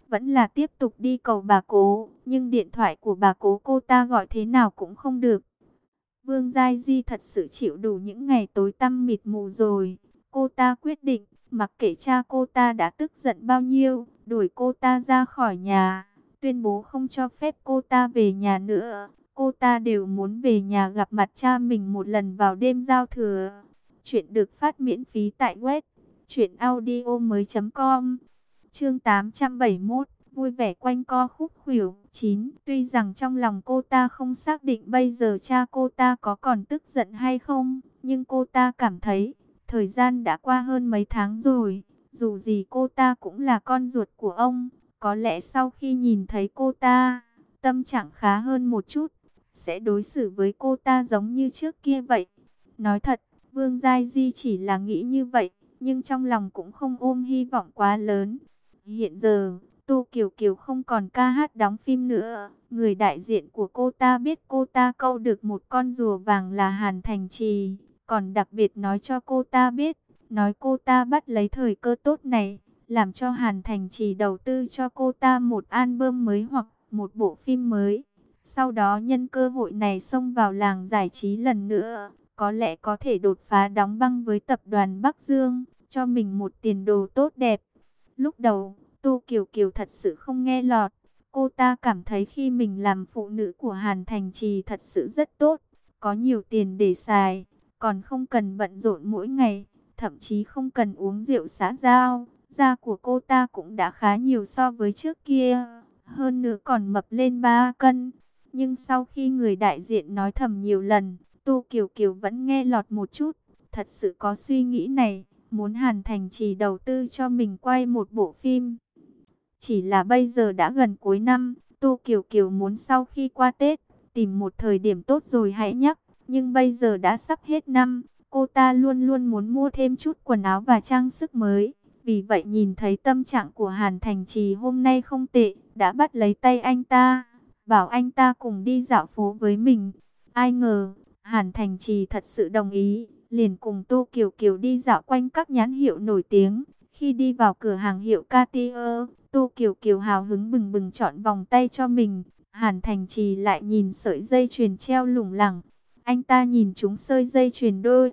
vẫn là tiếp tục đi cầu bà cố, nhưng điện thoại của bà cố cô ta gọi thế nào cũng không được. Vương Giai Di thật sự chịu đủ những ngày tối tăm mịt mù rồi. Cô ta quyết định, mặc kệ cha cô ta đã tức giận bao nhiêu, đuổi cô ta ra khỏi nhà, tuyên bố không cho phép cô ta về nhà nữa. Cô ta đều muốn về nhà gặp mặt cha mình một lần vào đêm giao thừa. Chuyện được phát miễn phí tại web truyện audio mới chấm com. Chương tám trăm bảy mươi mốt, vui vẻ quanh co khúc khuỷu. Chín. Tuy rằng trong lòng cô ta không xác định bây giờ cha cô ta có còn tức giận hay không, nhưng cô ta cảm thấy thời gian đã qua hơn mấy tháng rồi. Dù gì cô ta cũng là con ruột của ông. Có lẽ sau khi nhìn thấy cô ta, tâm trạng khá hơn một chút, sẽ đối xử với cô ta giống như trước kia vậy. Nói thật, Vương Giai Di chỉ là nghĩ như vậy, nhưng trong lòng cũng không ôm hy vọng quá lớn. Hiện giờ, Tô Kiều Kiều không còn ca hát đóng phim nữa. Người đại diện của cô ta biết cô ta câu được một con rùa vàng là Hàn Thành Trì, còn đặc biệt nói cho cô ta biết, nói cô ta bắt lấy thời cơ tốt này, làm cho Hàn Thành Trì đầu tư cho cô ta một album mới hoặc một bộ phim mới. Sau đó nhân cơ hội này xông vào làng giải trí lần nữa, có lẽ có thể đột phá đóng băng với tập đoàn Bắc Dương, cho mình một tiền đồ tốt đẹp. Lúc đầu, Tô Kiều Kiều thật sự không nghe lọt. Cô ta cảm thấy khi mình làm phụ nữ của Hàn Thành Trì thật sự rất tốt, có nhiều tiền để xài, còn không cần bận rộn mỗi ngày, thậm chí không cần uống rượu xã giao. Da của cô ta cũng đã khá nhiều so với trước kia, hơn nữa còn mập lên ba cân. Nhưng sau khi người đại diện nói thầm nhiều lần, Tô Kiều Kiều vẫn nghe lọt một chút, thật sự có suy nghĩ này, muốn Hàn Thành Trì đầu tư cho mình quay một bộ phim. Chỉ là bây giờ đã gần cuối năm, Tô Kiều Kiều muốn sau khi qua Tết, tìm một thời điểm tốt rồi hãy nhắc. Nhưng bây giờ đã sắp hết năm, cô ta luôn luôn muốn mua thêm chút quần áo và trang sức mới. Vì vậy nhìn thấy tâm trạng của Hàn Thành Trì hôm nay không tệ, đã bắt lấy tay anh ta, bảo anh ta cùng đi dạo phố với mình. Ai ngờ, Hàn Thành Trì thật sự đồng ý, liền cùng Tô Kiều Kiều đi dạo quanh các nhãn hiệu nổi tiếng. Khi đi vào cửa hàng hiệu Cartier, Tô Kiều Kiều hào hứng bừng bừng chọn vòng tay cho mình. Hàn Thành Trì lại nhìn sợi dây chuyền treo lủng lẳng. Anh ta nhìn chúng sợi dây chuyền đôi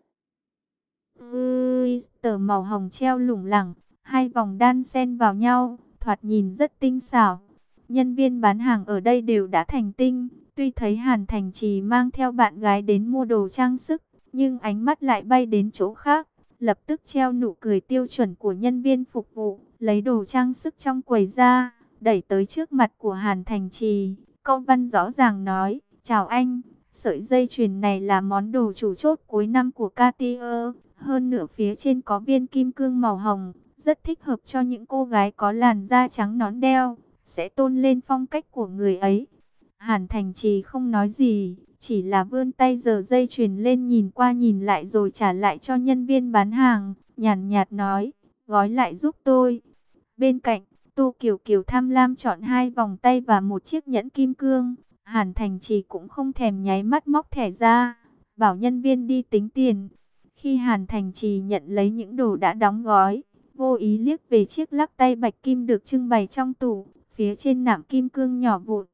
tờ màu hồng treo lủng lẳng, hai vòng đan xen vào nhau, thoạt nhìn rất tinh xảo. Nhân viên bán hàng ở đây đều đã thành tinh, tuy thấy Hàn Thành Trì mang theo bạn gái đến mua đồ trang sức, nhưng ánh mắt lại bay đến chỗ khác, lập tức treo nụ cười tiêu chuẩn của nhân viên phục vụ, lấy đồ trang sức trong quầy ra, đẩy tới trước mặt của Hàn Thành Trì. Câu văn rõ ràng nói, chào anh, sợi dây chuyền này là món đồ chủ chốt cuối năm của Cartier, hơn nửa phía trên có viên kim cương màu hồng, rất thích hợp cho những cô gái có làn da trắng nõn đeo, sẽ tôn lên phong cách của người ấy. Hàn Thành Trì không nói gì, chỉ là vươn tay giơ dây chuyền lên nhìn qua nhìn lại rồi trả lại cho nhân viên bán hàng, nhàn nhạt nói, gói lại giúp tôi. Bên cạnh, Tô Kiều Kiều tham lam chọn hai vòng tay và một chiếc nhẫn kim cương. Hàn Thành Trì cũng không thèm nháy mắt móc thẻ ra, bảo nhân viên đi tính tiền. Khi Hàn Thành Trì nhận lấy những đồ đã đóng gói, vô ý liếc về chiếc lắc tay bạch kim được trưng bày trong tủ, phía trên nạm kim cương nhỏ vụn.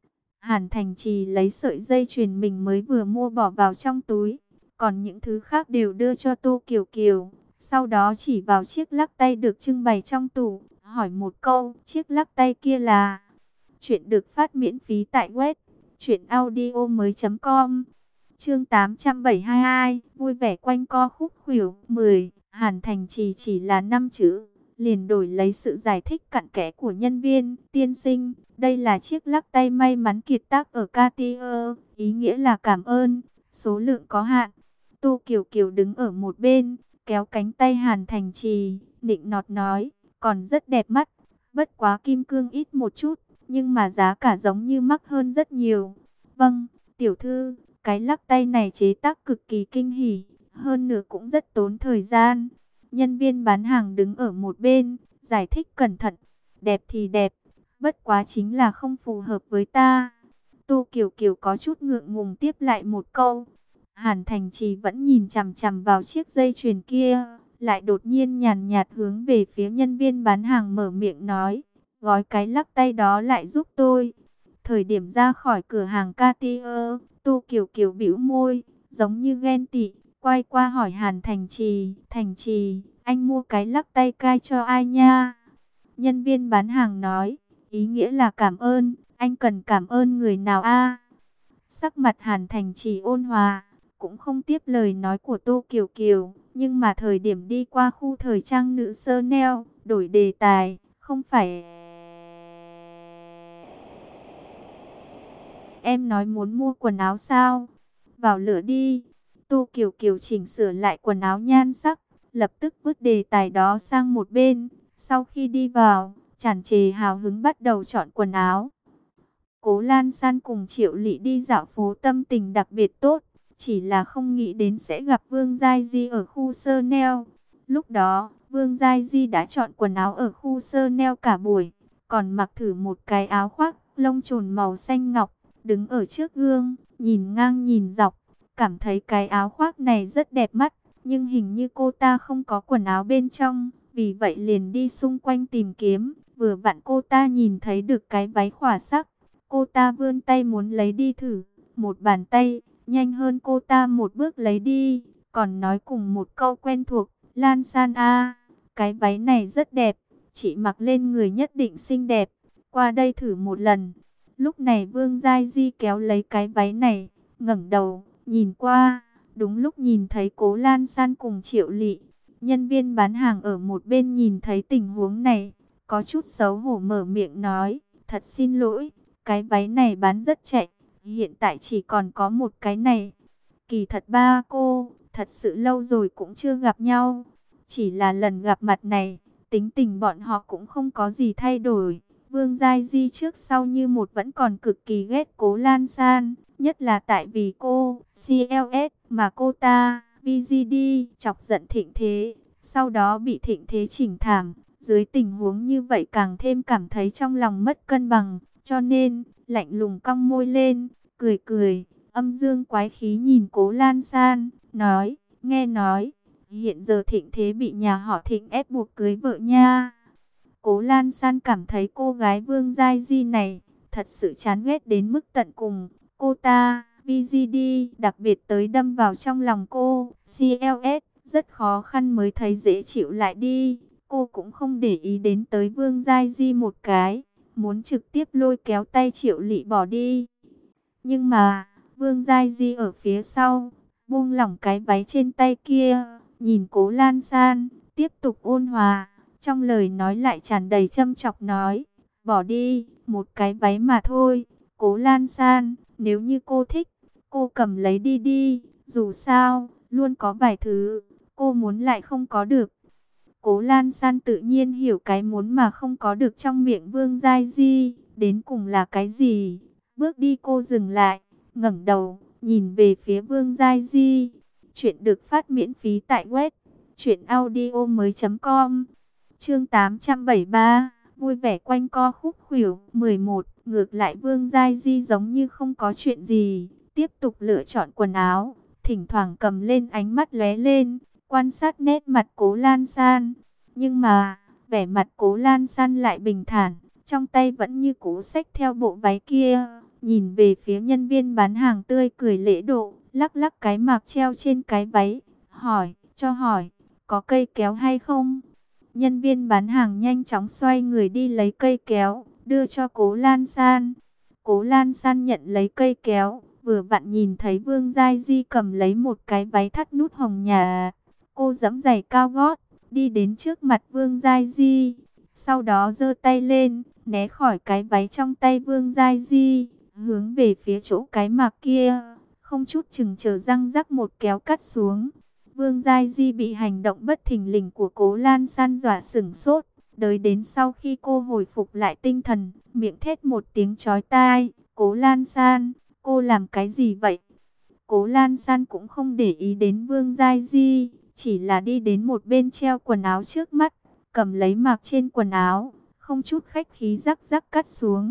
Hàn Thành Trì lấy sợi dây chuyền mình mới vừa mua bỏ vào trong túi, còn những thứ khác đều đưa cho Tô Kiều Kiều. Sau đó chỉ vào chiếc lắc tay được trưng bày trong tủ, hỏi một câu, chiếc lắc tay kia là... Chuyện được phát miễn phí tại web truyện audio mới chấm com. Chương tám trăm bảy mươi hai, vui vẻ quanh co khúc khuỷu. Mười. Hàn Thành Trì chỉ là năm chữ, liền đổi lấy sự giải thích cặn kẽ của nhân viên. Tiên sinh, đây là chiếc lắc tay may mắn kiệt tác ở Cartier, ý nghĩa là cảm ơn, số lượng có hạn. Tô Kiều Kiều đứng ở một bên, kéo cánh tay Hàn Thành Trì, nịnh nọt nói, còn rất đẹp mắt, bất quá kim cương ít một chút, nhưng mà giá cả giống như mắc hơn rất nhiều. Vâng, tiểu thư, cái lắc tay này chế tác cực kỳ kinh hỉ, hơn nữa cũng rất tốn thời gian. Nhân viên bán hàng đứng ở một bên, giải thích cẩn thận, đẹp thì đẹp, bất quá chính là không phù hợp với ta. Tô Kiều Kiều có chút ngượng ngùng tiếp lại một câu. Hàn Thành Trì vẫn nhìn chằm chằm vào chiếc dây chuyền kia, lại đột nhiên nhàn nhạt hướng về phía nhân viên bán hàng mở miệng nói, gói cái lắc tay đó lại giúp tôi. Thời điểm ra khỏi cửa hàng Cartier, Tô Kiều Kiều bĩu môi, giống như ghen tị, quay qua hỏi Hàn Thành Trì, Thành Trì, anh mua cái lắc tay cai cho ai nha? Nhân viên bán hàng nói, ý nghĩa là cảm ơn, anh cần cảm ơn người nào a? Sắc mặt Hàn Thành Trì ôn hòa, cũng không tiếp lời nói của Tô Kiều Kiều, nhưng mà thời điểm đi qua khu thời trang nữ Chanel, đổi đề tài, không phải em nói muốn mua quần áo sao? Vào lửa đi. Tô Kiều Kiều chỉnh sửa lại quần áo nhan sắc, lập tức vứt đề tài đó sang một bên. Sau khi đi vào, tràn trề hào hứng bắt đầu chọn quần áo. Cố Lan San cùng Triệu Lị đi dạo phố tâm tình đặc biệt tốt, chỉ là không nghĩ đến sẽ gặp Vương Giai Di ở khu Chanel. Lúc đó, Vương Giai Di đã chọn quần áo ở khu Chanel cả buổi, còn mặc thử một cái áo khoác lông trồn màu xanh ngọc, đứng ở trước gương, nhìn ngang nhìn dọc, cảm thấy cái áo khoác này rất đẹp mắt, nhưng hình như cô ta không có quần áo bên trong, vì vậy liền đi xung quanh tìm kiếm, vừa vặn cô ta nhìn thấy được cái váy khỏa sắc. Cô ta vươn tay muốn lấy đi thử, một bàn tay, nhanh hơn cô ta một bước lấy đi, còn nói cùng một câu quen thuộc, Lan San a, cái váy này rất đẹp, chị mặc lên người nhất định xinh đẹp, qua đây thử một lần. Lúc này Vương Giai Di kéo lấy cái váy này, ngẩng đầu, nhìn qua, đúng lúc nhìn thấy Cố Lan San cùng Triệu Lị. Nhân viên bán hàng ở một bên nhìn thấy tình huống này, có chút xấu hổ mở miệng nói, thật xin lỗi. Cái váy này bán rất chạy, hiện tại chỉ còn có một cái này. Kỳ thật ba cô, thật sự lâu rồi cũng chưa gặp nhau. Chỉ là lần gặp mặt này, tính tình bọn họ cũng không có gì thay đổi. Vương Giai Di trước sau như một vẫn còn cực kỳ ghét Cố Lan San, nhất là tại vì cô, xê lờ ét, mà cô ta, vê giê đê, chọc giận Thịnh Thế, sau đó bị Thịnh Thế chỉnh thảm. Dưới tình huống như vậy càng thêm cảm thấy trong lòng mất cân bằng. Cho nên, lạnh lùng cong môi lên, cười cười, âm dương quái khí nhìn Cố Lan San, nói, nghe nói, hiện giờ Thịnh Thế bị nhà họ Thịnh ép buộc cưới vợ nha. Cố Lan San cảm thấy cô gái Vương Giai Di này, thật sự chán ghét đến mức tận cùng. Cô ta, vê giê đê, đặc biệt tới đâm vào trong lòng cô, xê lờ ét, rất khó khăn mới thấy dễ chịu lại đi. Cô cũng không để ý đến tới Vương Giai Di một cái, muốn trực tiếp lôi kéo tay Triệu Lị bỏ đi. Nhưng mà, Vương Giai Di ở phía sau, buông lỏng cái váy trên tay kia, nhìn Cố Lan San, tiếp tục ôn hòa, trong lời nói lại tràn đầy châm chọc nói, bỏ đi, một cái váy mà thôi, Cố Lan San, nếu như cô thích, cô cầm lấy đi đi, dù sao, luôn có vài thứ, cô muốn lại không có được. Cố Lan San tự nhiên hiểu cái muốn mà không có được trong miệng Vương Giai Di, đến cùng là cái gì. Bước đi cô dừng lại, ngẩng đầu, nhìn về phía Vương Giai Di. Chuyện được phát miễn phí tại web truyệnaudio mới chấm com. Chương tám trăm bảy mươi ba, vui vẻ quanh co khúc khuỷu. mười một, ngược lại Vương Giai Di giống như không có chuyện gì, tiếp tục lựa chọn quần áo, thỉnh thoảng cầm lên ánh mắt lóe lên, quan sát nét mặt Cố Lan San. Nhưng mà, vẻ mặt Cố Lan San lại bình thản, trong tay vẫn như cũ xách theo bộ váy kia, nhìn về phía nhân viên bán hàng tươi cười lễ độ, lắc lắc cái mạc treo trên cái váy, hỏi, cho hỏi, có cây kéo hay không? Nhân viên bán hàng nhanh chóng xoay người đi lấy cây kéo, đưa cho Cố Lan San. Cố Lan San nhận lấy cây kéo, vừa vặn nhìn thấy Vương Giai Di cầm lấy một cái váy thắt nút hồng nhà. Cô giẫm giày cao gót, đi đến trước mặt Vương Giai Di, sau đó giơ tay lên, né khỏi cái váy trong tay Vương Giai Di, hướng về phía chỗ cái mạc kia, không chút chừng chờ răng rắc một kéo cắt xuống. Vương Giai Di bị hành động bất thình lình của Cố Lan San dọa sửng sốt, đợi đến sau khi cô hồi phục lại tinh thần, miệng thét một tiếng chói tai, Cố Lan San, cô làm cái gì vậy? Cố Lan San cũng không để ý đến Vương Giai Di, chỉ là đi đến một bên treo quần áo trước mắt, cầm lấy mạc trên quần áo, không chút khách khí rắc rắc cắt xuống.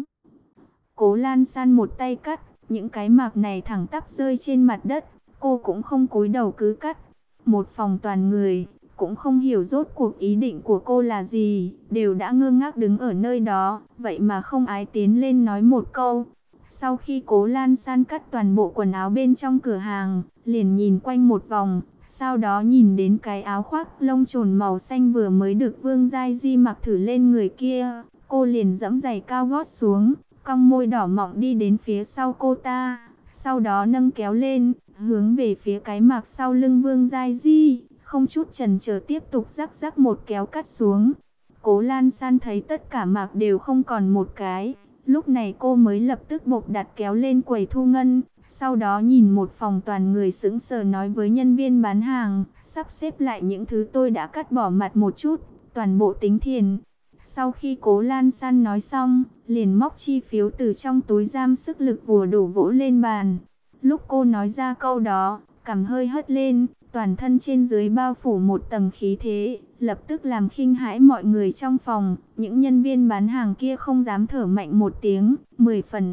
Cố Lan San một tay cắt, những cái mạc này thẳng tắp rơi trên mặt đất, cô cũng không cúi đầu cứ cắt. Một phòng toàn người, cũng không hiểu rốt cuộc ý định của cô là gì, đều đã ngơ ngác đứng ở nơi đó, vậy mà không ai tiến lên nói một câu. Sau khi Cố Lan San cắt toàn bộ quần áo bên trong cửa hàng, liền nhìn quanh một vòng, sau đó nhìn đến cái áo khoác lông trồn màu xanh vừa mới được Vương Giai Di mặc thử lên người kia, cô liền giẫm giày cao gót xuống, cong môi đỏ mọng đi đến phía sau cô ta, sau đó nâng kéo lên, hướng về phía cái mặc sau lưng Vương Giai Di, không chút chần chờ tiếp tục rắc rắc một kéo cắt xuống. Cố Lan San thấy tất cả mặc đều không còn một cái, lúc này cô mới lập tức bộc đặt kéo lên quầy thu ngân, sau đó nhìn một phòng toàn người sững sờ nói với nhân viên bán hàng, sắp xếp lại những thứ tôi đã cắt bỏ mặt một chút, toàn bộ tính tiền. Sau khi Cố Lan San nói xong, liền móc chi phiếu từ trong túi giam sức lực vùa đổ vỗ lên bàn. Lúc cô nói ra câu đó, cằm hơi hất lên, toàn thân trên dưới bao phủ một tầng khí thế, lập tức làm khinh hãi mọi người trong phòng. Những nhân viên bán hàng kia không dám thở mạnh một tiếng, mười phần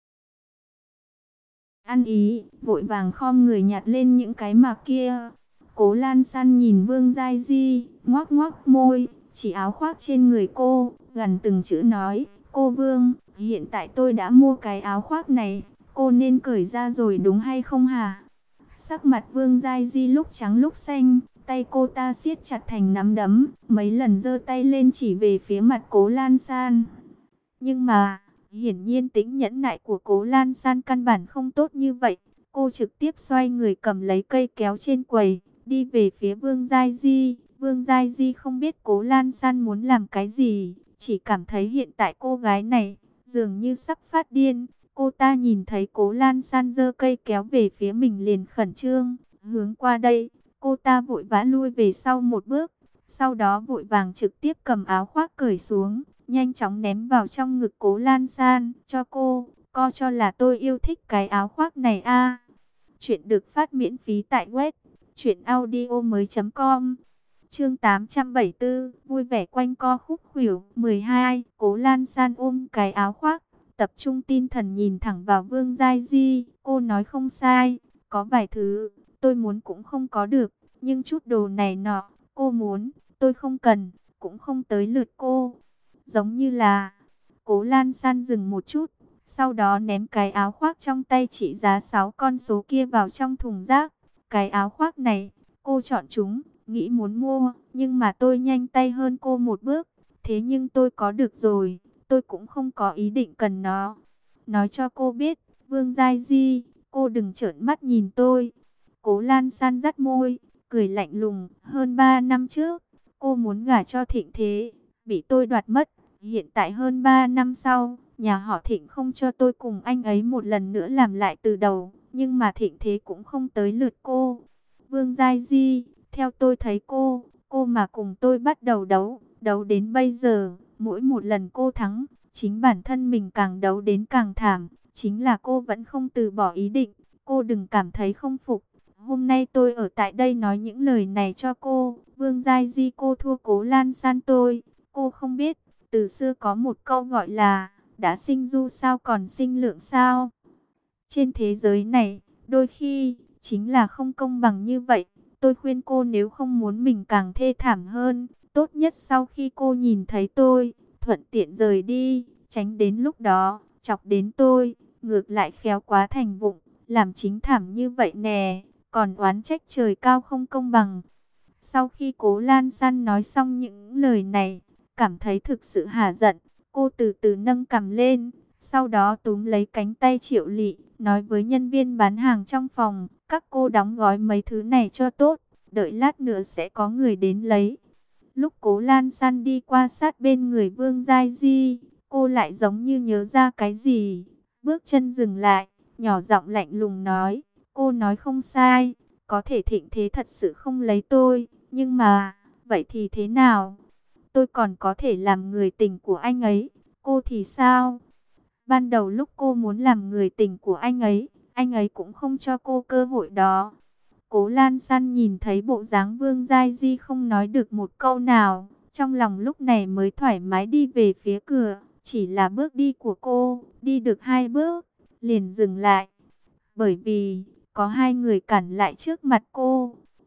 ăn ý, vội vàng khom người nhặt lên những cái mặc kia. Cố Lan San nhìn Vương Giai Di, ngoác ngoác môi, chỉ áo khoác trên người cô, gần từng chữ nói, cô Vương, hiện tại tôi đã mua cái áo khoác này, cô nên cởi ra rồi đúng hay không hả? Sắc mặt Vương Giai Di lúc trắng lúc xanh, tay cô ta siết chặt thành nắm đấm, mấy lần giơ tay lên chỉ về phía mặt Cố Lan San. Nhưng mà, hiển nhiên tính nhẫn nại của Cố Lan San căn bản không tốt như vậy. Cô trực tiếp xoay người cầm lấy cây kéo trên quầy, đi về phía Vương Giai Di. Vương Giai Di không biết Cố Lan San muốn làm cái gì, chỉ cảm thấy hiện tại cô gái này dường như sắp phát điên. Cô ta nhìn thấy Cố Lan San giơ cây kéo về phía mình liền khẩn trương, hướng qua đây. Cô ta vội vã lui về sau một bước, sau đó vội vàng trực tiếp cầm áo khoác cởi xuống, nhanh chóng ném vào trong ngực Cố Lan San, cho cô, co cho là tôi yêu thích cái áo khoác này a. Chuyện được phát miễn phí tại web truyệnaudiomoi chấm com. Chương tám trăm bảy mươi tư, vui vẻ quanh co khúc khuỷu. mười hai, Cố Lan San ôm cái áo khoác, tập trung tinh thần nhìn thẳng vào Vương Giai Di, cô nói không sai, có vài thứ tôi muốn cũng không có được, nhưng chút đồ này nọ, cô muốn, tôi không cần, cũng không tới lượt cô. Giống như là, Cố Lan San dừng một chút, sau đó ném cái áo khoác trong tay trị giá sáu con số kia vào trong thùng rác. Cái áo khoác này, cô chọn chúng, nghĩ muốn mua, nhưng mà tôi nhanh tay hơn cô một bước, thế nhưng tôi có được rồi, tôi cũng không có ý định cần nó. Nói cho cô biết, Vương Giai Di, cô đừng trợn mắt nhìn tôi. Cố Lan San dắt môi, cười lạnh lùng, hơn ba năm trước, cô muốn gả cho Thịnh Thế, bị tôi đoạt mất. Hiện tại hơn ba năm sau, nhà họ Thịnh không cho tôi cùng anh ấy một lần nữa làm lại từ đầu, nhưng mà Thịnh Thế cũng không tới lượt cô. Vương Giai Di, theo tôi thấy cô, cô mà cùng tôi bắt đầu đấu, đấu đến bây giờ, mỗi một lần cô thắng, chính bản thân mình càng đấu đến càng thảm, chính là cô vẫn không từ bỏ ý định, cô đừng cảm thấy không phục. Hôm nay tôi ở tại đây nói những lời này cho cô, Vương Giai Di, cô thua Cố Lan San tôi, cô không biết, từ xưa có một câu gọi là, đã sinh du sao còn sinh lượng sao. Trên thế giới này, đôi khi, chính là không công bằng như vậy. Tôi khuyên cô nếu không muốn mình càng thê thảm hơn, tốt nhất sau khi cô nhìn thấy tôi, thuận tiện rời đi, tránh đến lúc đó, chọc đến tôi, ngược lại khéo quá thành vụng, làm chính thảm như vậy nè, còn oán trách trời cao không công bằng. Sau khi Cố Lan San nói xong những lời này, cảm thấy thực sự hả giận, cô từ từ nâng cằm lên, sau đó túm lấy cánh tay Triệu Lị, nói với nhân viên bán hàng trong phòng, các cô đóng gói mấy thứ này cho tốt, đợi lát nữa sẽ có người đến lấy. Lúc Cố Lan San đi qua sát bên người Vương Giai Di, cô lại giống như nhớ ra cái gì, bước chân dừng lại, nhỏ giọng lạnh lùng nói, cô nói không sai, có thể Thịnh Thế thật sự không lấy tôi, nhưng mà, vậy thì thế nào? Tôi còn có thể làm người tình của anh ấy, cô thì sao? Ban đầu lúc cô muốn làm người tình của anh ấy, anh ấy cũng không cho cô cơ hội đó. Cố Lan San nhìn thấy bộ dáng Vương Giai Di không nói được một câu nào, trong lòng lúc này mới thoải mái đi về phía cửa, chỉ là bước đi của cô, đi được hai bước, liền dừng lại. Bởi vì, có hai người cản lại trước mặt cô.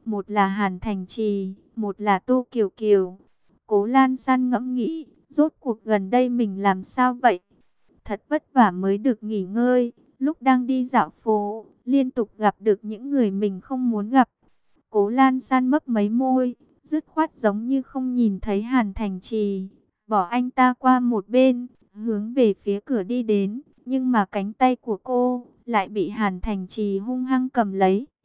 một là Hàn Thành Trì, một là Tô Kiều Kiều. Cố Lan San ngẫm nghĩ, rốt cuộc gần đây mình làm sao vậy? Thật vất vả mới được nghỉ ngơi, lúc đang đi dạo phố, liên tục gặp được những người mình không muốn gặp. Cố Lan San mấp mấy môi, dứt khoát giống như không nhìn thấy Hàn Thành Trì, bỏ anh ta qua một bên, hướng về phía cửa đi đến, nhưng mà cánh tay của cô lại bị Hàn Thành Trì hung hăng cầm lấy.